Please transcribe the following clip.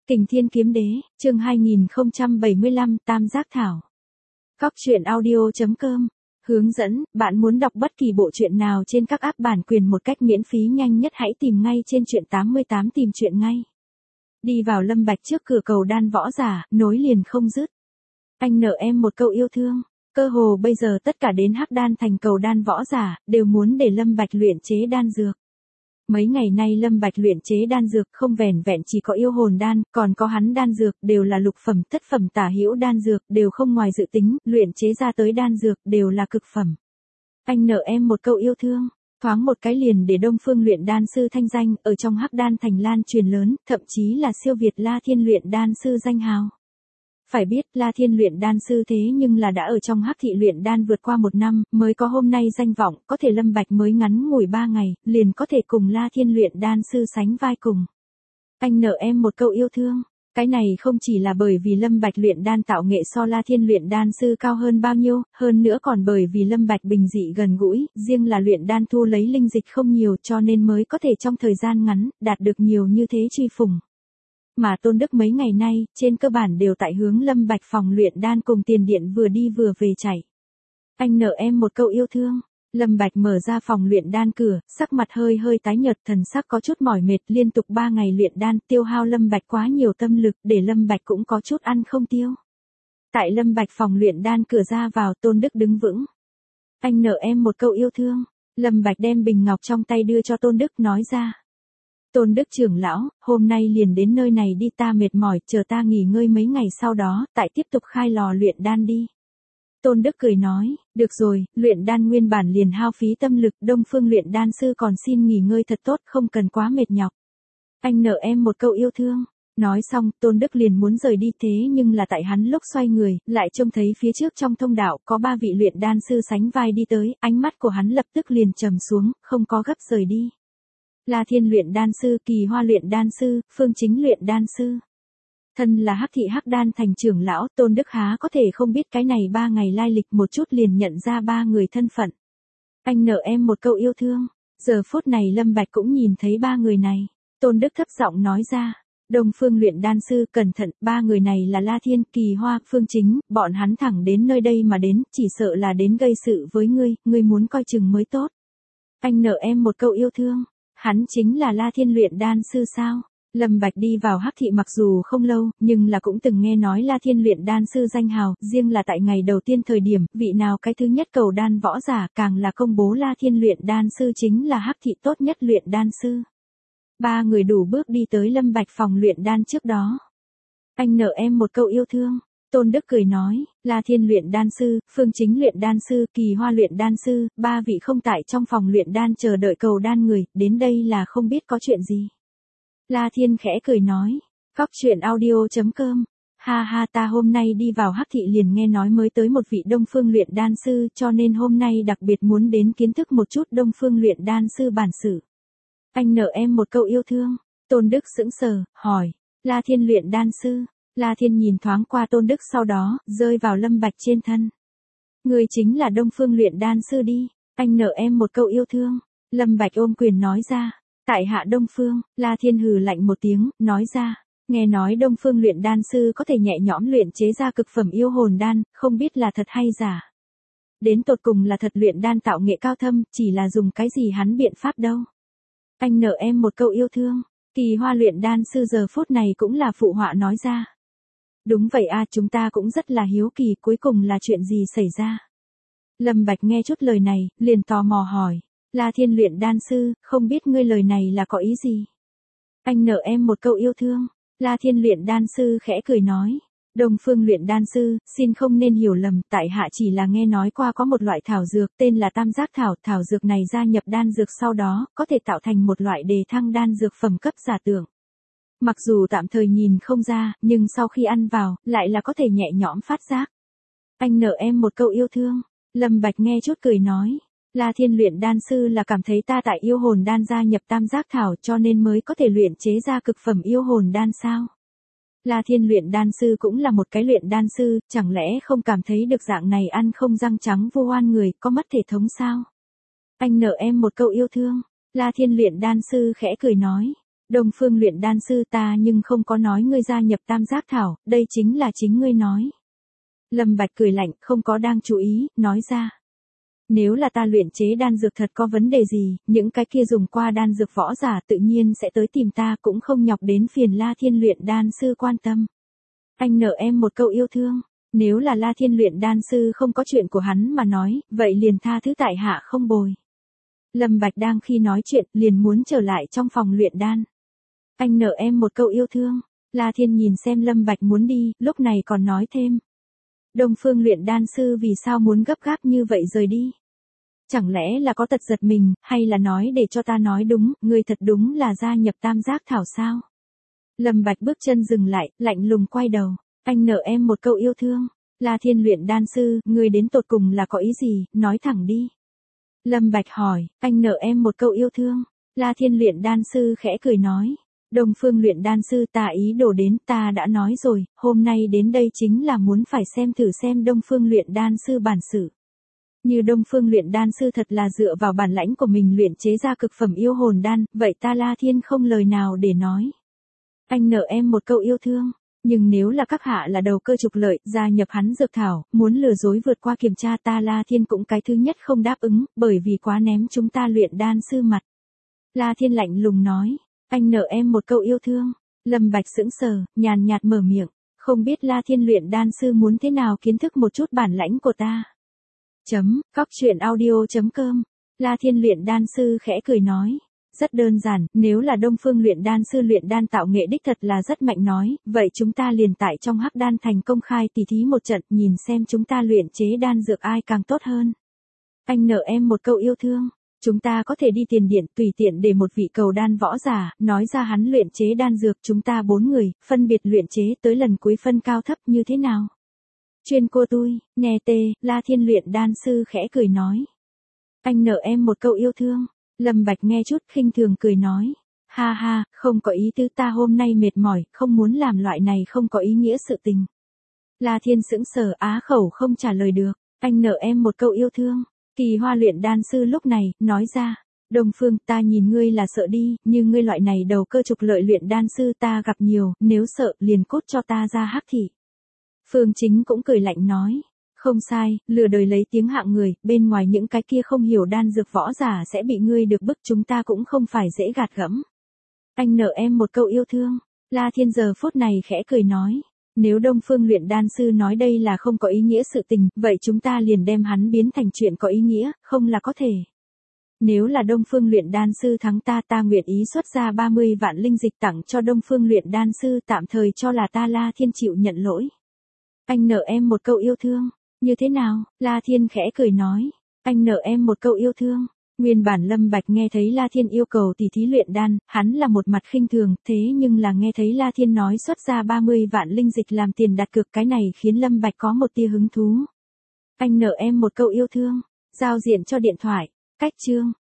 Kình Thiên Kiếm Đế, chương 2075, Tam Giác Thảo. Cóc truyện audio.com. Hướng dẫn, bạn muốn đọc bất kỳ bộ truyện nào trên các app bản quyền một cách miễn phí nhanh nhất hãy tìm ngay trên truyện 88 tìm truyện ngay. Đi vào Lâm Bạch trước cửa cầu đan võ giả, nối liền không dứt. Anh nợ em một câu yêu thương. Cơ hồ bây giờ tất cả đến Hắc Đan thành cầu đan võ giả, đều muốn để Lâm Bạch luyện chế đan dược. Mấy ngày nay Lâm Bạch luyện chế đan dược không vẻn vẹn chỉ có yêu hồn đan, còn có hắn đan dược đều là lục phẩm, thất phẩm tả hữu đan dược đều không ngoài dự tính, luyện chế ra tới đan dược đều là cực phẩm. Anh nợ em một câu yêu thương, thoáng một cái liền để Đông Phương luyện đan sư thanh danh ở trong Hắc Đan thành lan truyền lớn, thậm chí là siêu việt La Thiên luyện đan sư danh hào. Phải biết La Thiên luyện đan sư thế nhưng là đã ở trong Hắc thị luyện đan vượt qua 1 năm, mới có hôm nay danh vọng, có thể Lâm Bạch mới ngắn ngủi 3 ngày, liền có thể cùng La Thiên luyện đan sư sánh vai cùng. Anh nợ em một câu yêu thương. Cái này không chỉ là bởi vì Lâm Bạch luyện đan tạo nghệ so La Thiên luyện đan sư cao hơn bao nhiêu, hơn nữa còn bởi vì Lâm Bạch bình dị gần gũi, riêng là luyện đan thu lấy linh dịch không nhiều cho nên mới có thể trong thời gian ngắn, đạt được nhiều như thế truy phùng. Mà Tôn Đức mấy ngày nay, trên cơ bản đều tại hướng Lâm Bạch phòng luyện đan cùng tiền điện vừa đi vừa về chạy. Anh nợ em một câu yêu thương. Lâm Bạch mở ra phòng luyện đan cửa, sắc mặt hơi hơi tái nhợt, thần sắc có chút mỏi mệt, liên tục 3 ngày luyện đan tiêu hao Lâm Bạch quá nhiều tâm lực, để Lâm Bạch cũng có chút ăn không tiêu. Tại Lâm Bạch phòng luyện đan cửa ra vào, Tôn Đức đứng vững. Anh nợ em một câu yêu thương. Lâm Bạch đem bình ngọc trong tay đưa cho Tôn Đức nói ra. Tôn Đức trưởng lão, hôm nay liền đến nơi này đi, ta mệt mỏi, chờ ta nghỉ ngơi mấy ngày sau đó, tại tiếp tục khai lò luyện đan đi. Tôn Đức cười nói, được rồi, luyện đan nguyên bản liền hao phí tâm lực, Đông Phương luyện đan sư còn xin nghỉ ngơi thật tốt, không cần quá mệt nhọc. Anh nợ em một câu yêu thương. Nói xong, Tôn Đức liền muốn rời đi, thế nhưng là tại hắn lúc xoay người, lại trông thấy phía trước trong thông đạo có 3 vị luyện đan sư sánh vai đi tới, ánh mắt của hắn lập tức liền trầm xuống, không có gấp rời đi. La Thiên luyện đan sư, Kỳ Hoa luyện đan sư, Phương Chính luyện đan sư. Thân là Hắc thị Hắc Đan thành trưởng lão, Tôn Đức há có thể không biết cái này 3 ngày lai lịch, một chút liền nhận ra 3 người thân phận. Anh nợ em một câu yêu thương. Giờ phút này Lâm Bạch cũng nhìn thấy 3 người này. Tôn Đức thấp giọng nói ra. Đông Phương luyện đan sư, cẩn thận, 3 người này là La Thiên, Kỳ Hoa, Phương Chính, bọn hắn thẳng đến nơi đây mà đến, chỉ sợ là đến gây sự với ngươi muốn coi chừng mới tốt. Anh nợ em một câu yêu thương. Hắn chính là La Thiên luyện đan sư sao? Lâm Bạch đi vào Hắc thị mặc dù không lâu, nhưng là cũng từng nghe nói La Thiên luyện đan sư danh hào, riêng là tại ngày đầu tiên thời điểm, vị nào cái thứ nhất cầu đan võ giả, càng là công bố La Thiên luyện đan sư chính là Hắc thị tốt nhất luyện đan sư. 3 người đủ bước đi tới Lâm Bạch phòng luyện đan trước đó. Anh nợ em một câu yêu thương. Tôn Đức cười nói, La Thiên luyện đan sư, Phương Chính luyện đan sư, Kỳ Hoa luyện đan sư, 3 vị không tại trong phòng luyện đan chờ đợi cầu đan người, đến đây là không biết có chuyện gì. La Thiên khẽ cười nói, cóc truyện audio.com, ha ha, ta hôm nay đi vào Hắc thị liền nghe nói mới tới một vị Đông Phương luyện đan sư, cho nên hôm nay đặc biệt muốn đến kiến thức một chút Đông Phương luyện đan sư bản sự. Anh nợ em một câu yêu thương. Tôn Đức sững sờ, hỏi, La Thiên luyện đan sư. La Thiên nhìn thoáng qua Tôn Đức sau đó, rơi vào Lâm Bạch trên thân. Người chính là Đông Phương luyện đan sư đi, anh nợ em một câu yêu thương. Lâm Bạch ôm quyền nói ra, tại hạ Đông Phương. La Thiên hừ lạnh một tiếng, nói ra, nghe nói Đông Phương luyện đan sư có thể nhẹ nhõm luyện chế ra cực phẩm yêu hồn đan, không biết là thật hay giả. Đến tột cùng là thật luyện đan tạo nghệ cao thâm, chỉ là dùng cái gì hắn biện pháp đâu. Anh nợ em một câu yêu thương. Kỳ Hoa luyện đan sư giờ phút này cũng là phụ họa nói ra. Đúng vậy a, chúng ta cũng rất là hiếu kỳ, cuối cùng là chuyện gì xảy ra. Lâm Bạch nghe chút lời này, liền tò mò hỏi, La Thiên luyện đan sư, không biết ngươi lời này là có ý gì? Anh nợ em một câu yêu thương. La Thiên luyện đan sư khẽ cười nói, Đông Phương luyện đan sư, xin không nên hiểu lầm, tại hạ chỉ là nghe nói qua có một loại thảo dược tên là Tam Giác Thảo, thảo dược này gia nhập đan dược sau đó, có thể tạo thành một loại đề thăng đan dược phẩm cấp giả tưởng. Mặc dù tạm thời nhìn không ra, nhưng sau khi ăn vào, lại là có thể nhẹ nhõm phát giác. Anh nợ em một câu yêu thương. Lâm Bạch nghe chút cười nói, La Thiên luyện đan sư là cảm thấy ta tại yêu hồn đan gia nhập Tam Giác Thảo cho nên mới có thể luyện chế ra cực phẩm yêu hồn đan sao? La Thiên luyện đan sư cũng là một cái luyện đan sư, chẳng lẽ không cảm thấy được dạng này ăn không răng trắng vô oan người, có mất thể thống sao? Anh nợ em một câu yêu thương. La Thiên luyện đan sư khẽ cười nói, Đông Phương luyện đan sư ta nhưng không có nói ngươi gia nhập Tam Giác Thảo, đây chính là chính ngươi nói. Lâm Bạch cười lạnh, không có đang chú ý, nói ra. Nếu là ta luyện chế đan dược thật có vấn đề gì, những cái kia dùng qua đan dược võ giả tự nhiên sẽ tới tìm ta, cũng không nhọc đến phiền La Thiên luyện đan sư quan tâm. Anh nợ em một câu yêu thương, nếu là La Thiên luyện đan sư không có chuyện của hắn mà nói, vậy liền tha thứ tại hạ không bồi. Lâm Bạch đang khi nói chuyện, liền muốn trở lại trong phòng luyện đan. Anh nợ em một câu yêu thương. La Thiên nhìn xem Lâm Bạch muốn đi, lúc này còn nói thêm. Đông Phương luyện đan sư vì sao muốn gấp gáp như vậy rời đi? Chẳng lẽ là có tật giật mình, hay là nói để cho ta nói đúng, ngươi thật đúng là gia nhập Tam Giác Thảo sao? Lâm Bạch bước chân dừng lại, lạnh lùng quay đầu. Anh nợ em một câu yêu thương. La Thiên luyện đan sư, ngươi đến tột cùng là có ý gì, nói thẳng đi. Lâm Bạch hỏi, anh nợ em một câu yêu thương. La Thiên luyện đan sư khẽ cười nói. Đông Phương luyện đan sư ta ý đồ đến, ta đã nói rồi, hôm nay đến đây chính là muốn phải xem thử xem Đông Phương luyện đan sư bản sự. Như Đông Phương luyện đan sư thật là dựa vào bản lãnh của mình luyện chế ra cực phẩm yêu hồn đan, vậy ta La Thiên không lời nào để nói. Anh nợ em một câu yêu thương, nhưng nếu là các hạ là đầu cơ trục lợi, gia nhập hắn dược thảo, muốn lừa dối vượt qua kiểm tra ta La Thiên cũng cái thứ nhất không đáp ứng, bởi vì quá ném chúng ta luyện đan sư mặt. La Thiên lạnh lùng nói, anh nợ em một câu yêu thương. Lâm Bạch sững sờ, nhàn nhạt mở miệng, không biết La Thiên luyện đan sư muốn thế nào kiến thức một chút bản lãnh của ta. Cóc truyện audio.com. La Thiên luyện đan sư khẽ cười nói. Rất đơn giản, nếu là Đông Phương luyện đan sư luyện đan tạo nghệ đích thật là rất mạnh nói, vậy chúng ta liền tại trong Hắc Đan Thành công khai tỉ thí một trận, nhìn xem chúng ta luyện chế đan dược ai càng tốt hơn. Anh nợ em một câu yêu thương. Chúng ta có thể đi tiền điện tùy tiện để một vị cầu đan võ giả, nói ra hắn luyện chế đan dược chúng ta 4 người, phân biệt luyện chế tới lần cuối phân cao thấp như thế nào. Chuyên cô tôi, nghe tê, La Thiên luyện đan sư khẽ cười nói. Anh nợ em một câu yêu thương. Lâm Bạch nghe chút khinh thường cười nói. Ha ha, không có ý tứ ta hôm nay mệt mỏi, không muốn làm loại này không có ý nghĩa sự tình. La Thiên sững sờ á khẩu không trả lời được. Anh nợ em một câu yêu thương. Kỳ Hoa luyện đan sư lúc này, nói ra. Đông Phương ta nhìn ngươi là sợ đi, như ngươi loại này đầu cơ trục lợi luyện đan sư ta gặp nhiều, nếu sợ liền cút cho ta ra hắc thị. Phương Chính cũng cười lạnh nói. Không sai, lừa đời lấy tiếng hạng người, bên ngoài những cái kia không hiểu đan dược võ giả sẽ bị ngươi được bức chúng ta cũng không phải dễ gạt gẫm. Anh nợ em một câu yêu thương. La Thiên giờ phút này khẽ cười nói. Nếu Đông Phương luyện đan sư nói đây là không có ý nghĩa sự tình, vậy chúng ta liền đem hắn biến thành chuyện có ý nghĩa, không là có thể. Nếu là Đông Phương luyện đan sư thắng ta nguyện ý xuất ra 30 vạn linh dịch tặng cho Đông Phương luyện đan sư tạm thời cho là ta La Thiên chịu nhận lỗi. Anh nợ em một câu yêu thương. Như thế nào? La Thiên khẽ cười nói. Anh nợ em một câu yêu thương. Nguyên bản Lâm Bạch nghe thấy La Thiên yêu cầu tỉ thí luyện đan, hắn là một mặt khinh thường, thế nhưng là nghe thấy La Thiên nói xuất ra 30 vạn linh dịch làm tiền đặt cược, cái này khiến Lâm Bạch có một tia hứng thú. Anh nợ em một câu yêu thương. Giao diện cho điện thoại. Cách chương.